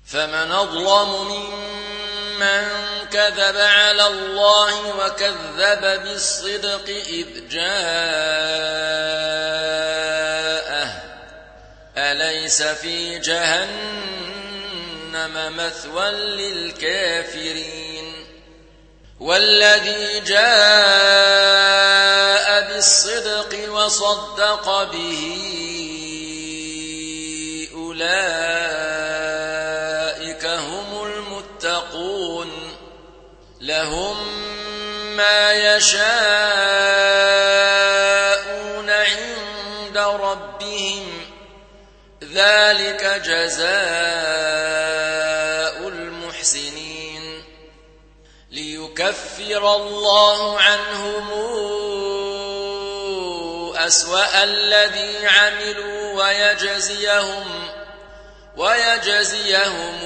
فمن أظلم ممن كذب على الله وكذب بالصدق إذ جاءه أليس في جهنم مثوى للكافرين والذي جاء بالصدق وصدق به أولئك هم المتقون لهم ما يشاءون عند ربهم ذلك جزاء المحسنين ليكفر الله عنهم أسوأ الذي عملوا ويجزيهم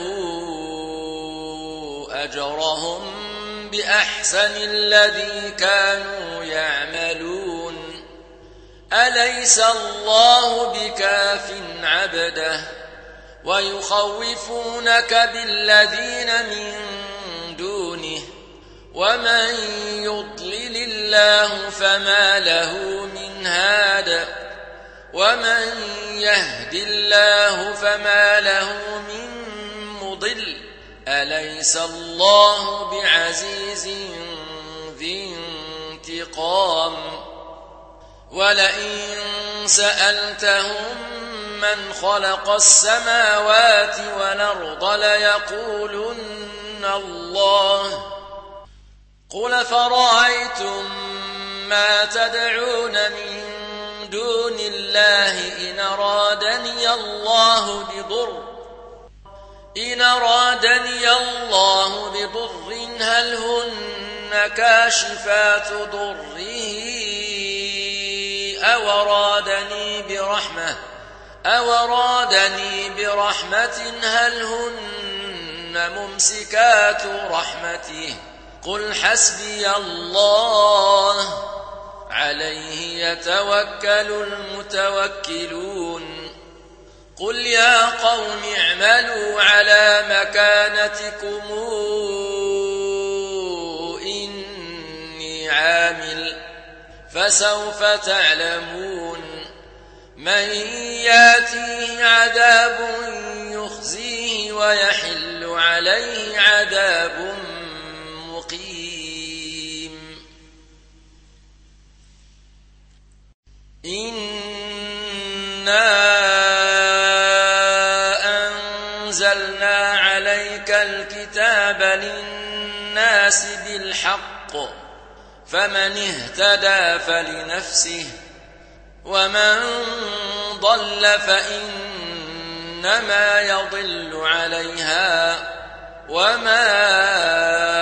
أجرهم بأحسن الذي كانوا يعملون أليس الله بكاف عبده ويخوفونك بالذين من دونه ومن يضلل الله فما له من هاد ومن يهد الله فما له من مضل أليس الله بعزيز ذي انتقام ولئن سألتهم من خلق السماوات والأرض ليقولن الله قل فرأيتم ما تدعون من دون الله إن أرادني الله بضر هل هن كاشفات ضره أو أرادني برحمة هل هن ممسكات رحمته قل حسبي الله عليه يتوكل المتوكلون قل يا قوم اعملوا على مكانتكم إني عامل فسوف تعلمون من ياتيه عذاب يخزيه ويحل عليه عذاب مقيم إنا أنزلنا عليك الكتاب للناس بالحق فمن اهتدى فلنفسه ومن ضل فإنما يضل عليها وما